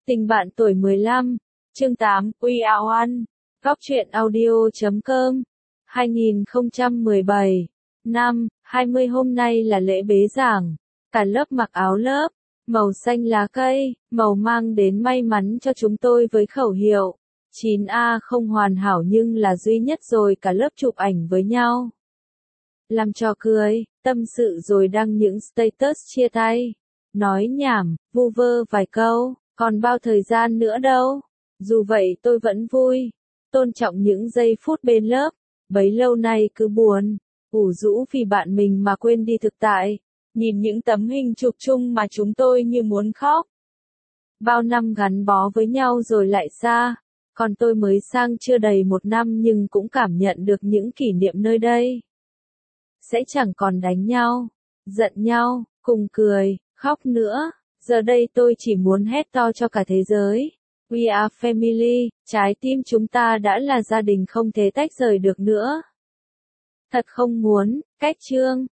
Tình bạn tuổi 15, chương 8, We Are One, Góc truyện audio.com, 2017, năm 20 hôm nay là lễ bế giảng, cả lớp mặc áo lớp, màu xanh lá cây, màu mang đến may mắn cho chúng tôi với khẩu hiệu, 9A không hoàn hảo nhưng là duy nhất rồi cả lớp chụp ảnh với nhau. Làm trò cười, tâm sự rồi đăng những status chia tay, nói nhảm, vu vơ vài câu. Còn bao thời gian nữa đâu. Dù vậy tôi vẫn vui. Tôn trọng những giây phút bên lớp. Bấy lâu nay cứ buồn, ủ rũ vì bạn mình mà quên đi thực tại. Nhìn những tấm hình chụp chung mà chúng tôi như muốn khóc. Bao năm gắn bó với nhau rồi lại xa. Còn tôi mới sang chưa đầy 1 năm nhưng cũng cảm nhận được những kỷ niệm nơi đây. Sẽ chẳng còn đánh nhau, giận nhau, cùng cười, khóc nữa. Giờ đây tôi chỉ muốn hét to cho cả thế giới. We are family, trái tim chúng ta đã là gia đình không thể tách rời được nữa. Thật không muốn, cách chương.